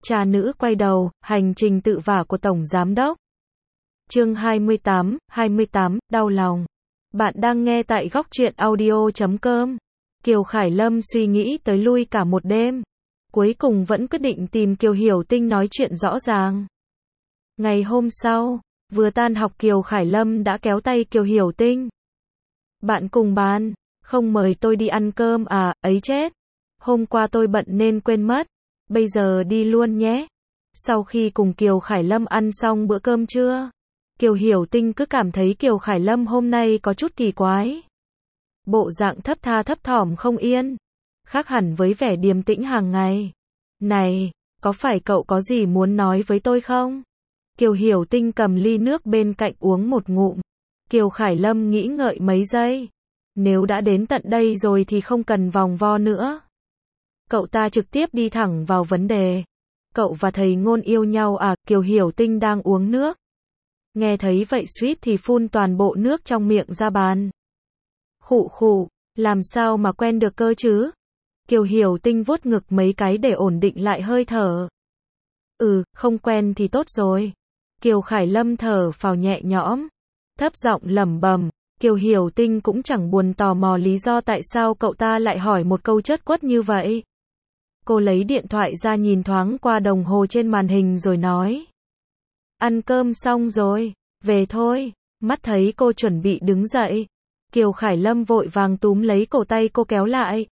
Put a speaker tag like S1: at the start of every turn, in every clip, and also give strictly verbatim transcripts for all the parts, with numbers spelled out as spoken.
S1: Cha nữ quay đầu, hành trình tự vả của Tổng Giám đốc. Chương hai mươi tám, hai mươi tám, đau lòng. Bạn đang nghe tại góc truyện audio chấm com. Kiều Khải Lâm suy nghĩ tới lui cả một đêm. Cuối cùng vẫn quyết định tìm Kiều Hiểu Tinh nói chuyện rõ ràng. Ngày hôm sau, vừa tan học Kiều Khải Lâm đã kéo tay Kiều Hiểu Tinh. Bạn cùng bàn, không mời tôi đi ăn cơm à, ấy chết. Hôm qua tôi bận nên quên mất. Bây giờ đi luôn nhé. Sau khi cùng Kiều Khải Lâm ăn xong bữa cơm trưa, Kiều Hiểu Tinh cứ cảm thấy Kiều Khải Lâm hôm nay có chút kỳ quái. Bộ dạng thấp tha thấp thỏm không yên, khác hẳn với vẻ điềm tĩnh hàng ngày. Này, có phải cậu có gì muốn nói với tôi không? Kiều Hiểu Tinh cầm ly nước bên cạnh uống một ngụm. Kiều Khải Lâm nghĩ ngợi mấy giây. Nếu đã đến tận đây rồi thì không cần vòng vo nữa. Cậu ta trực tiếp đi thẳng vào vấn đề. Cậu và thầy Ngôn yêu nhau à? Kiều Hiểu Tinh đang uống nước. Nghe thấy vậy suýt thì phun toàn bộ nước trong miệng ra bàn. Khụ khụ, làm sao mà quen được cơ chứ? Kiều Hiểu Tinh vuốt ngực mấy cái để ổn định lại hơi thở. Ừ, không quen thì tốt rồi. Kiều Khải Lâm thở phào nhẹ nhõm, thấp giọng lẩm bẩm. Kiều Hiểu Tinh cũng chẳng buồn tò mò lý do tại sao cậu ta lại hỏi một câu trớt quất như vậy. Cô lấy điện thoại ra nhìn thoáng qua đồng hồ trên màn hình rồi nói. Ăn cơm xong rồi, về thôi. Mắt thấy cô chuẩn bị đứng dậy, Kiều Khải Lâm vội vàng túm lấy cổ tay cô kéo lại.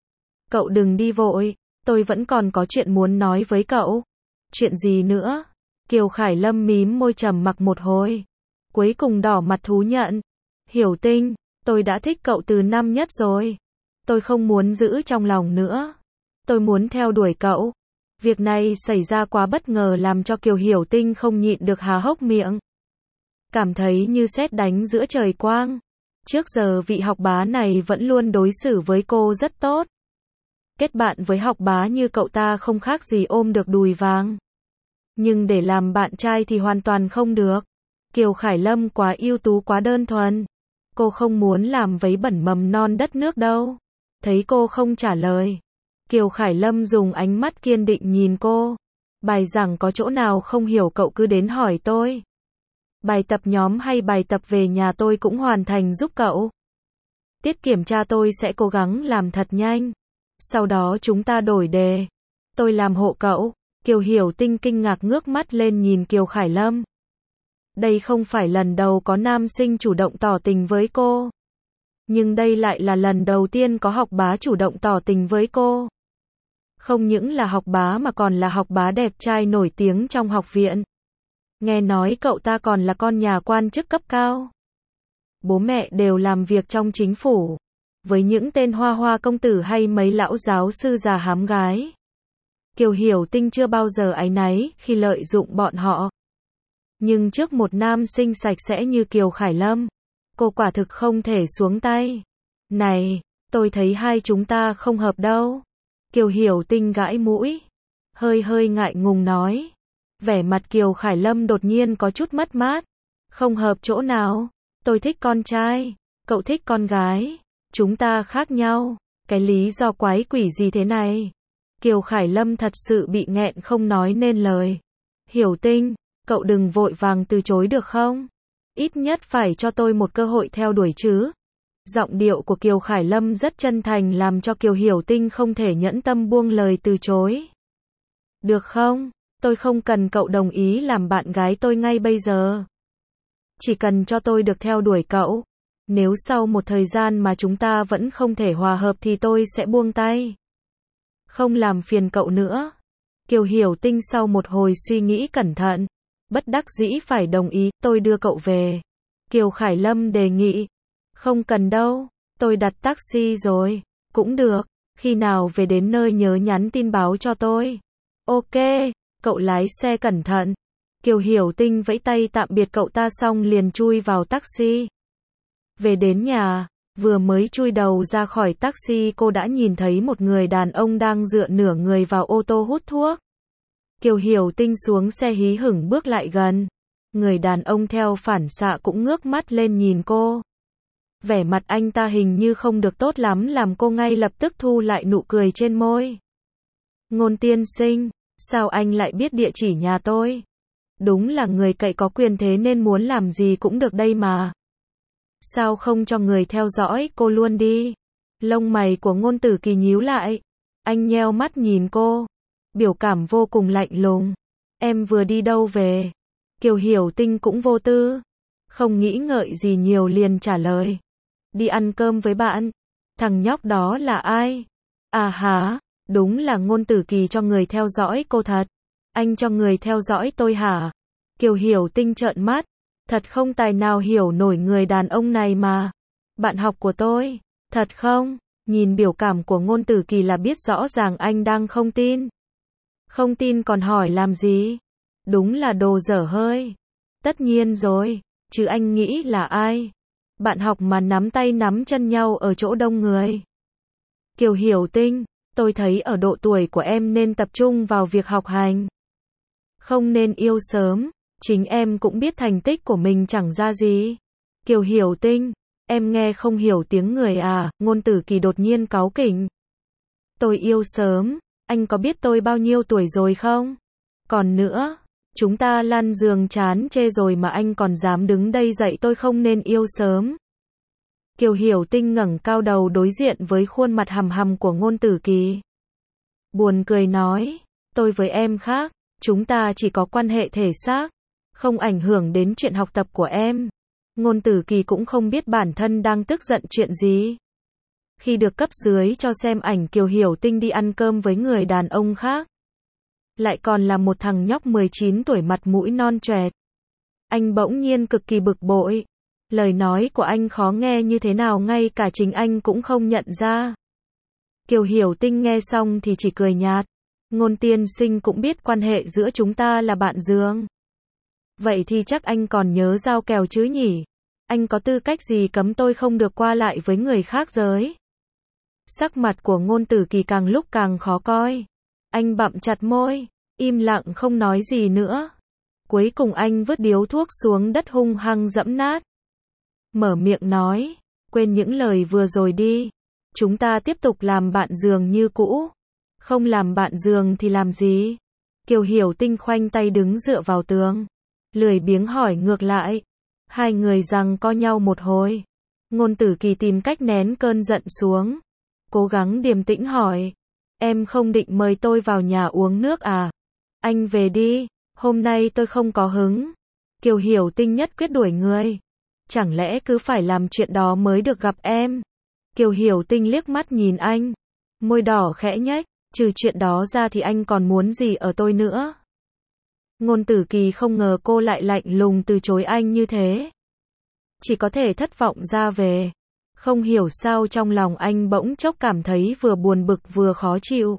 S1: Cậu đừng đi vội, tôi vẫn còn có chuyện muốn nói với cậu. Chuyện gì nữa? Kiều Khải Lâm mím môi trầm mặc một hồi, cuối cùng đỏ mặt thú nhận. Hiểu Tinh, tôi đã thích cậu từ năm nhất rồi. Tôi không muốn giữ trong lòng nữa. Tôi muốn theo đuổi cậu. Việc này xảy ra quá bất ngờ làm cho Kiều Hiểu Tinh không nhịn được há hốc miệng. Cảm thấy như sét đánh giữa trời quang. Trước giờ vị học bá này vẫn luôn đối xử với cô rất tốt. Kết bạn với học bá như cậu ta không khác gì ôm được đùi vàng. Nhưng để làm bạn trai thì hoàn toàn không được. Kiều Khải Lâm quá ưu tú quá đơn thuần. Cô không muốn làm vấy bẩn mầm non đất nước đâu. Thấy cô không trả lời, Kiều Khải Lâm dùng ánh mắt kiên định nhìn cô. Bài giảng có chỗ nào không hiểu cậu cứ đến hỏi tôi. Bài tập nhóm hay bài tập về nhà tôi cũng hoàn thành giúp cậu. Tiết kiểm tra tôi sẽ cố gắng làm thật nhanh. Sau đó chúng ta đổi đề. Tôi làm hộ cậu. Kiều Hiểu Tinh kinh ngạc ngước mắt lên nhìn Kiều Khải Lâm. Đây không phải lần đầu có nam sinh chủ động tỏ tình với cô. Nhưng đây lại là lần đầu tiên có học bá chủ động tỏ tình với cô. Không những là học bá mà còn là học bá đẹp trai nổi tiếng trong học viện. Nghe nói cậu ta còn là con nhà quan chức cấp cao. Bố mẹ đều làm việc trong chính phủ. Với những tên hoa hoa công tử hay mấy lão giáo sư già hám gái. Kiều Hiểu Tinh chưa bao giờ áy náy khi lợi dụng bọn họ. Nhưng trước một nam sinh sạch sẽ như Kiều Khải Lâm, cô quả thực không thể xuống tay. Này, tôi thấy hai chúng ta không hợp đâu. Kiều Hiểu Tinh gãi mũi, hơi hơi ngại ngùng nói. Vẻ mặt Kiều Khải Lâm đột nhiên có chút mất mát. Không hợp chỗ nào? Tôi thích con trai, cậu thích con gái. Chúng ta khác nhau. Cái lý do quái quỷ gì thế này? Kiều Khải Lâm thật sự bị nghẹn không nói nên lời. Hiểu Tinh, cậu đừng vội vàng từ chối được không? Ít nhất phải cho tôi một cơ hội theo đuổi chứ. Giọng điệu của Kiều Khải Lâm rất chân thành làm cho Kiều Hiểu Tinh không thể nhẫn tâm buông lời từ chối. Được không? Tôi không cần cậu đồng ý làm bạn gái tôi ngay bây giờ. Chỉ cần cho tôi được theo đuổi cậu. Nếu sau một thời gian mà chúng ta vẫn không thể hòa hợp thì tôi sẽ buông tay. Không làm phiền cậu nữa. Kiều Hiểu Tinh sau một hồi suy nghĩ cẩn thận, bất đắc dĩ phải đồng ý. Tôi đưa cậu về. Kiều Khải Lâm đề nghị. Không cần đâu, tôi đặt taxi rồi. Cũng được, khi nào về đến nơi nhớ nhắn tin báo cho tôi. Ok, cậu lái xe cẩn thận. Kiều Hiểu Tinh vẫy tay tạm biệt cậu ta xong liền chui vào taxi. Về đến nhà, vừa mới chui đầu ra khỏi taxi cô đã nhìn thấy một người đàn ông đang dựa nửa người vào ô tô hút thuốc. Kiều Hiểu Tinh xuống xe hí hửng bước lại gần. Người đàn ông theo phản xạ cũng ngước mắt lên nhìn cô. Vẻ mặt anh ta hình như không được tốt lắm làm cô ngay lập tức thu lại nụ cười trên môi. Ngôn tiên sinh, Sao anh lại biết địa chỉ nhà tôi? Đúng là người cậy có quyền thế nên muốn làm gì cũng được đây mà. Sao không cho người theo dõi cô luôn đi? Lông mày của Ngôn Tử Kỳ nhíu lại. Anh nheo mắt nhìn cô. Biểu cảm vô cùng lạnh lùng. Em vừa đi đâu về? Kiều Hiểu Tinh cũng vô tư. Không nghĩ ngợi gì nhiều liền trả lời. Đi ăn cơm với bạn. Thằng nhóc đó là ai? À hả? Đúng là Ngôn Tử Kỳ cho người theo dõi cô thật. Anh cho người theo dõi tôi hả? Kiều Hiểu Tinh trợn mắt. Thật không tài nào hiểu nổi người đàn ông này mà. Bạn học của tôi. Thật không? Nhìn biểu cảm của Ngôn Tử Kỳ là biết rõ ràng anh đang không tin. Không tin còn hỏi làm gì? Đúng là đồ dở hơi. Tất nhiên rồi. Chứ anh nghĩ là ai? Bạn học mà nắm tay nắm chân nhau ở chỗ đông người. Kiều Hiểu Tinh, tôi thấy ở độ tuổi của em nên tập trung vào việc học hành. Không nên yêu sớm, chính em cũng biết thành tích của mình chẳng ra gì. Kiều Hiểu Tinh, em nghe không hiểu tiếng người à? Ngôn Tử Kỳ đột nhiên cáu kỉnh. Tôi yêu sớm, anh có biết tôi bao nhiêu tuổi rồi không? Còn nữa, chúng ta lăn giường chán chê rồi mà anh còn dám đứng đây dạy tôi không nên yêu sớm. Kiều Hiểu Tinh ngẩng cao đầu đối diện với khuôn mặt hầm hầm của Ngôn Tử Kỳ. Buồn cười nói, tôi với em khác, chúng ta chỉ có quan hệ thể xác, không ảnh hưởng đến chuyện học tập của em. Ngôn Tử Kỳ cũng không biết bản thân đang tức giận chuyện gì. Khi được cấp dưới cho xem ảnh Kiều Hiểu Tinh đi ăn cơm với người đàn ông khác. Lại còn là một thằng nhóc mười chín tuổi mặt mũi non choẹt. Anh bỗng nhiên cực kỳ bực bội. Lời nói của anh khó nghe như thế nào ngay cả chính anh cũng không nhận ra. Kiều Hiểu Tinh nghe xong thì chỉ cười nhạt. Ngôn tiên sinh cũng biết quan hệ giữa chúng ta là bạn giường. Vậy thì chắc anh còn nhớ giao kèo chứ nhỉ? Anh có tư cách gì cấm tôi không được qua lại với người khác giới? Sắc mặt của Ngôn Tử Kỳ càng lúc càng khó coi. Anh bặm chặt môi, im lặng không nói gì nữa. Cuối cùng anh vứt điếu thuốc xuống đất hung hăng dẫm nát. Mở miệng nói, quên những lời vừa rồi đi. Chúng ta tiếp tục làm bạn giường như cũ. Không làm bạn giường thì làm gì? Kiều Hiểu Tinh khoanh tay đứng dựa vào tường. Lười biếng hỏi ngược lại. Hai người giằng co nhau một hồi. Ngôn Tử Kỳ tìm cách nén cơn giận xuống. Cố gắng điềm tĩnh hỏi. Em không định mời tôi vào nhà uống nước à? Anh về đi, hôm nay tôi không có hứng. Kiều Hiểu Tinh nhất quyết đuổi người. Chẳng lẽ cứ phải làm chuyện đó mới được gặp em? Kiều Hiểu Tinh liếc mắt nhìn anh. Môi đỏ khẽ nhếch, trừ chuyện đó ra thì anh còn muốn gì ở tôi nữa? Ngôn Tử Kỳ không ngờ cô lại lạnh lùng từ chối anh như thế. Chỉ có thể thất vọng ra về. Không hiểu sao trong lòng anh bỗng chốc cảm thấy vừa buồn bực vừa khó chịu.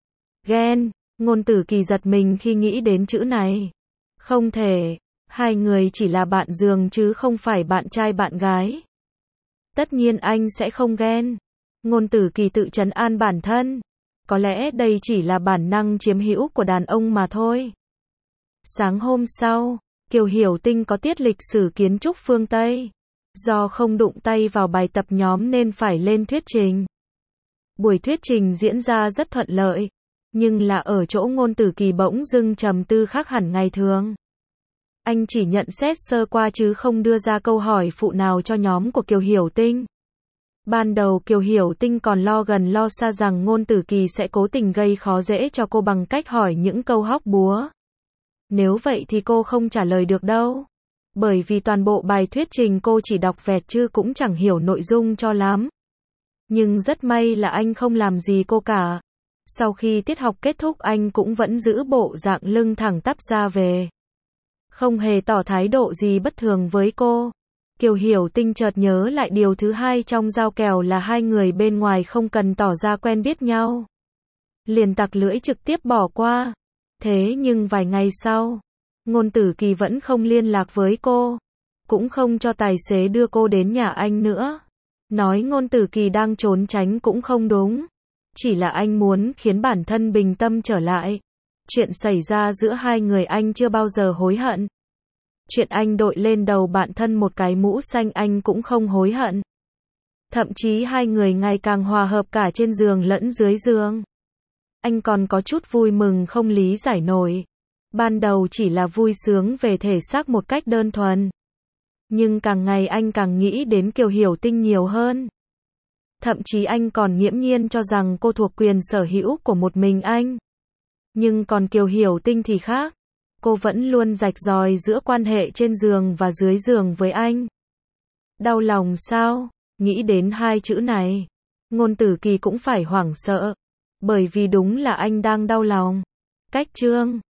S1: Ghen, Ngôn Tử Kỳ giật mình khi nghĩ đến chữ này. Không thể, hai người chỉ là bạn giường chứ không phải bạn trai bạn gái. Tất nhiên anh sẽ không ghen. Ngôn Tử Kỳ tự trấn an bản thân. Có lẽ đây chỉ là bản năng chiếm hữu của đàn ông mà thôi. Sáng hôm sau, Kiều Hiểu Tinh có tiết lịch sử kiến trúc phương Tây. Do không đụng tay vào bài tập nhóm nên phải lên thuyết trình. Buổi thuyết trình diễn ra rất thuận lợi, nhưng là ở chỗ Ngôn Tử Kỳ bỗng dưng trầm tư khác hẳn ngày thường. Anh chỉ nhận xét sơ qua chứ không đưa ra câu hỏi phụ nào cho nhóm của Kiều Hiểu Tinh. Ban đầu Kiều Hiểu Tinh còn lo gần lo xa rằng Ngôn Tử Kỳ sẽ cố tình gây khó dễ cho cô bằng cách hỏi những câu hóc búa. Nếu vậy thì cô không trả lời được đâu. Bởi vì toàn bộ bài thuyết trình cô chỉ đọc vẹt chứ cũng chẳng hiểu nội dung cho lắm. Nhưng rất may là anh không làm gì cô cả. Sau khi tiết học kết thúc anh cũng vẫn giữ bộ dạng lưng thẳng tắp ra về. Không hề tỏ thái độ gì bất thường với cô. Kiều Hiểu Tinh chợt nhớ lại điều thứ hai trong giao kèo là hai người bên ngoài không cần tỏ ra quen biết nhau. Liền tặc lưỡi trực tiếp bỏ qua. Thế nhưng vài ngày sau, Ngôn Tử Kỳ vẫn không liên lạc với cô. Cũng không cho tài xế đưa cô đến nhà anh nữa. Nói Ngôn Tử Kỳ đang trốn tránh cũng không đúng. Chỉ là anh muốn khiến bản thân bình tâm trở lại. Chuyện xảy ra giữa hai người anh chưa bao giờ hối hận. Chuyện anh đội lên đầu bạn thân một cái mũ xanh anh cũng không hối hận. Thậm chí hai người ngày càng hòa hợp cả trên giường lẫn dưới giường. Anh còn có chút vui mừng không lý giải nổi. Ban đầu chỉ là vui sướng về thể xác một cách đơn thuần. Nhưng càng ngày anh càng nghĩ đến Kiều Hiểu Tinh nhiều hơn. Thậm chí anh còn nghiễm nhiên cho rằng cô thuộc quyền sở hữu của một mình anh. Nhưng còn Kiều Hiểu Tinh thì khác. Cô vẫn luôn rạch ròi giữa quan hệ trên giường và dưới giường với anh. Đau lòng sao? Nghĩ đến hai chữ này, Ngôn Tử Kỳ cũng phải hoảng sợ. Bởi vì đúng là anh đang đau lòng. Cách chương